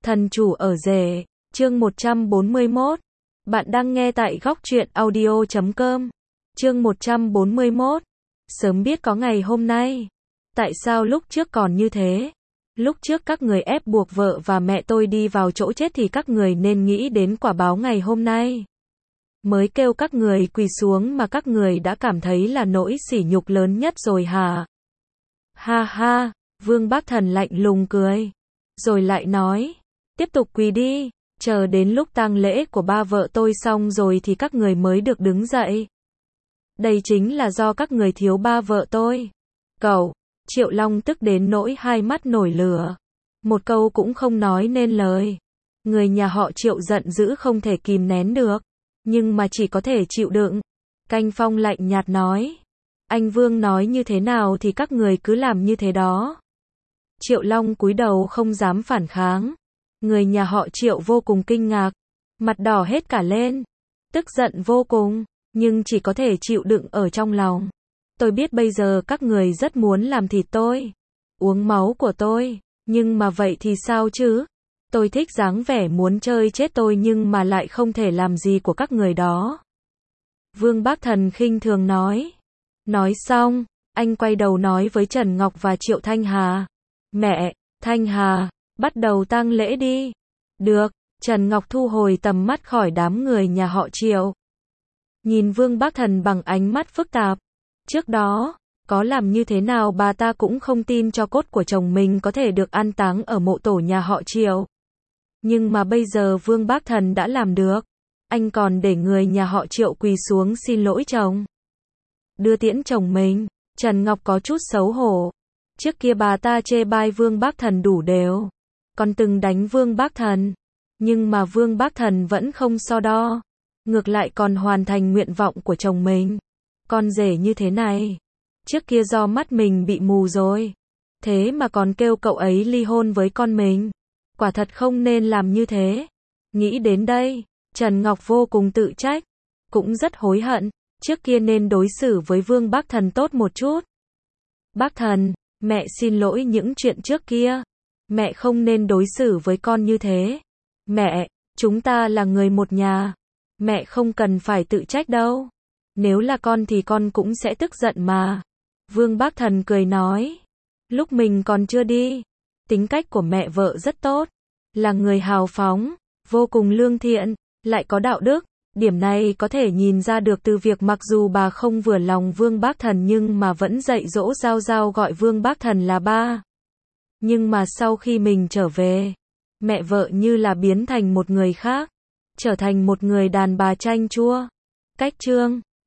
Thần chủ ở rể, chương 141. Bạn đang nghe tại góc truyện audio.com. Chương 141. Sớm biết có ngày hôm nay. Tại sao lúc trước còn như thế? Lúc trước các người ép buộc vợ và mẹ tôi đi vào chỗ chết thì các người nên nghĩ đến quả báo ngày hôm nay. Mới kêu các người quỳ xuống mà các người đã cảm thấy là nỗi sỉ nhục lớn nhất rồi hả? Ha ha, Vương Bác Thần lạnh lùng cười. Rồi lại nói, tiếp tục quỳ đi, chờ đến lúc tang lễ của ba vợ tôi xong rồi thì các người mới được đứng dậy. Đây chính là do các người thiếu ba vợ tôi. Cậu, Triệu Long tức đến nỗi hai mắt nổi lửa. Một câu cũng không nói nên lời. Người nhà họ Triệu giận dữ không thể kìm nén được, nhưng mà chỉ có thể chịu đựng. Canh Phong lạnh nhạt nói, anh Vương nói như thế nào thì các người cứ làm như thế đó. Triệu Long cúi đầu không dám phản kháng. Người nhà họ Triệu vô cùng kinh ngạc, mặt đỏ hết cả lên, tức giận vô cùng, nhưng chỉ có thể chịu đựng ở trong lòng. Tôi biết bây giờ các người rất muốn làm thịt tôi, uống máu của tôi, nhưng mà vậy thì sao chứ? Tôi thích dáng vẻ muốn chơi chết tôi nhưng mà lại không thể làm gì của các người đó. Vương Bác Thần khinh thường nói. Nói xong, anh quay đầu nói với Trần Ngọc và Triệu Thanh Hà. Mẹ, Thanh Hà, bắt đầu tang lễ đi. Được, Trần Ngọc thu hồi tầm mắt khỏi đám người nhà họ Triệu. Nhìn Vương Bác Thần bằng ánh mắt phức tạp. Trước đó, có làm như thế nào bà ta cũng không tin cho cốt của chồng mình có thể được an táng ở mộ tổ nhà họ Triệu. Nhưng mà bây giờ Vương Bác Thần đã làm được. Anh còn để người nhà họ Triệu quỳ xuống xin lỗi chồng. Đưa tiễn chồng mình, Trần Ngọc có chút xấu hổ. Trước kia bà ta chê bai Vương Bác Thần đủ đều, còn từng đánh Vương Bác Thần. Nhưng mà Vương Bác Thần vẫn không so đo. Ngược lại còn hoàn thành nguyện vọng của chồng mình. Con rể như thế này. Trước kia do mắt mình bị mù rồi. Thế mà còn kêu cậu ấy ly hôn với con mình. Quả thật không nên làm như thế. Nghĩ đến đây, Trần Ngọc vô cùng tự trách. Cũng rất hối hận. Trước kia nên đối xử với Vương Bác Thần tốt một chút. Bác Thần, mẹ xin lỗi những chuyện trước kia. Mẹ không nên đối xử với con như thế. Mẹ, chúng ta là người một nhà. Mẹ không cần phải tự trách đâu. Nếu là con thì con cũng sẽ tức giận mà. Vương Bác Thần cười nói. Lúc mình còn chưa đi, tính cách của mẹ vợ rất tốt. Là người hào phóng, vô cùng lương thiện, lại có đạo đức. Điểm này có thể nhìn ra được từ việc mặc dù bà không vừa lòng Vương Bác Thần nhưng mà vẫn dạy dỗ Giao Giao gọi Vương Bác Thần là ba. Nhưng mà sau khi mình trở về, mẹ vợ như là biến thành một người khác, trở thành một người đàn bà chanh chua. Cách chương